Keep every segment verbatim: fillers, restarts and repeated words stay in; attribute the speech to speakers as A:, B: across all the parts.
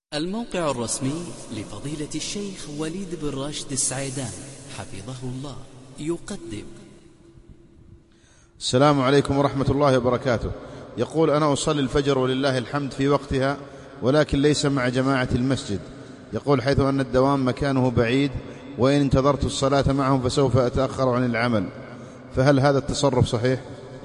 A: الموقع الرسمي لفضيلة الشيخ وليد بن راشد السعيدان حفظه الله يقدم.
B: السلام عليكم ورحمة الله وبركاته. يقول: أنا أصلي الفجر ولله الحمد في وقتها، ولكن ليس مع جماعة المسجد. يقول: حيث أن الدوام مكانه بعيد، وإن انتظرت الصلاة معهم فسوف أتأخر عن العمل، فهل هذا التصرف صحيح؟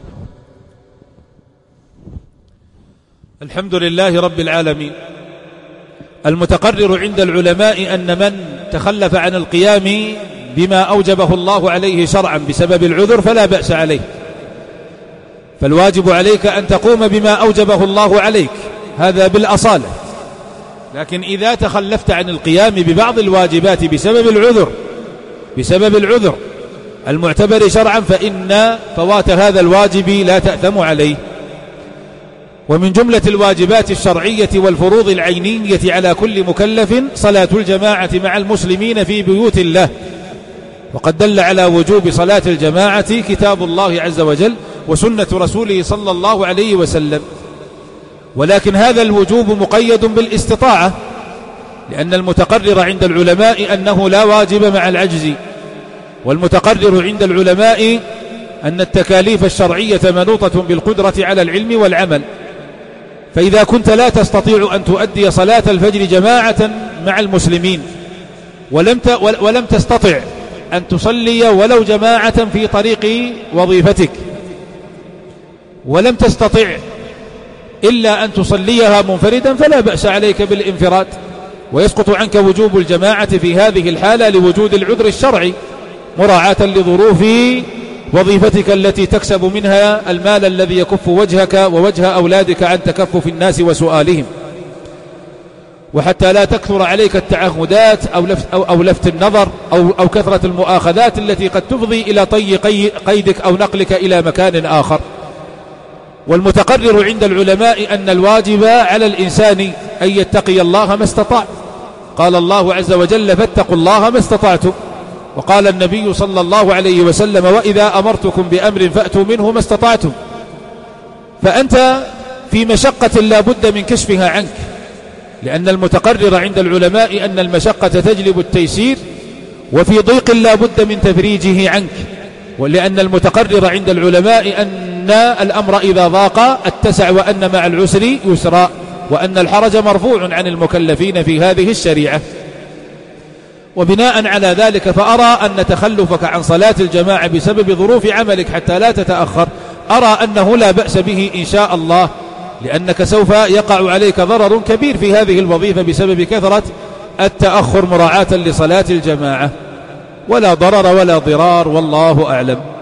C: الحمد لله رب العالمين. المتقرر عند العلماء أن من تخلف عن القيام بما أوجبه الله عليه شرعا بسبب العذر فلا بأس عليه، فالواجب عليك أن تقوم بما أوجبه الله عليك، هذا بالأصالة. لكن إذا تخلفت عن القيام ببعض الواجبات بسبب العذر بسبب العذر المعتبر شرعا فإن فوات هذا الواجب لا تأثم عليه. ومن جملة الواجبات الشرعية والفروض العينية على كل مكلف صلاة الجماعة مع المسلمين في بيوت الله، وقد دل على وجوب صلاة الجماعة كتاب الله عز وجل وسنة رسوله صلى الله عليه وسلم. ولكن هذا الوجوب مقيد بالاستطاعة، لأن المتقرر عند العلماء أنه لا واجب مع العجز، والمتقرر عند العلماء أن التكاليف الشرعية منوطة بالقدرة على العلم والعمل. فإذا كنت لا تستطيع أن تؤدي صلاة الفجر جماعة مع المسلمين، ولم ولم تستطع أن تصلي ولو جماعة في طريق وظيفتك، ولم تستطع إلا أن تصليها منفردا، فلا بأس عليك بالانفراد، ويسقط عنك وجوب الجماعة في هذه الحالة لوجود العذر الشرعي، مراعاة لظروف وظيفتك التي تكسب منها المال الذي يكف وجهك ووجه أولادك عن تكفف الناس وسؤالهم، وحتى لا تكثر عليك التعهدات أو لفت, أو, أو لفت النظر أو, أو كثرة المؤاخذات التي قد تفضي إلى طي قيدك أو نقلك إلى مكان آخر. والمتقرر عند العلماء أن الواجب على الإنسان أن يتقي الله ما استطاع. قال الله عز وجل: فاتقوا الله ما استطعتم. وقال النبي صلى الله عليه وسلم: وإذا أمرتكم بأمر فأتوا منه ما استطعتم. فأنت في مشقة لا بد من كشفها عنك، لأن المتقرر عند العلماء أن المشقة تجلب التيسير، وفي ضيق لا بد من تفريجه عنك، ولأن المتقرر عند العلماء أن الأمر إذا ضاق اتسع، وأن مع العسر يسرا، وأن الحرج مرفوع عن المكلفين في هذه الشريعة. وبناء على ذلك فأرى أن تخلفك عن صلاة الجماعة بسبب ظروف عملك حتى لا تتأخر أرى أنه لا بأس به إن شاء الله، لأنك سوف يقع عليك ضرر كبير في هذه الوظيفة بسبب كثرة التأخر مراعاة لصلاة الجماعة، ولا ضرر ولا ضرار، والله أعلم.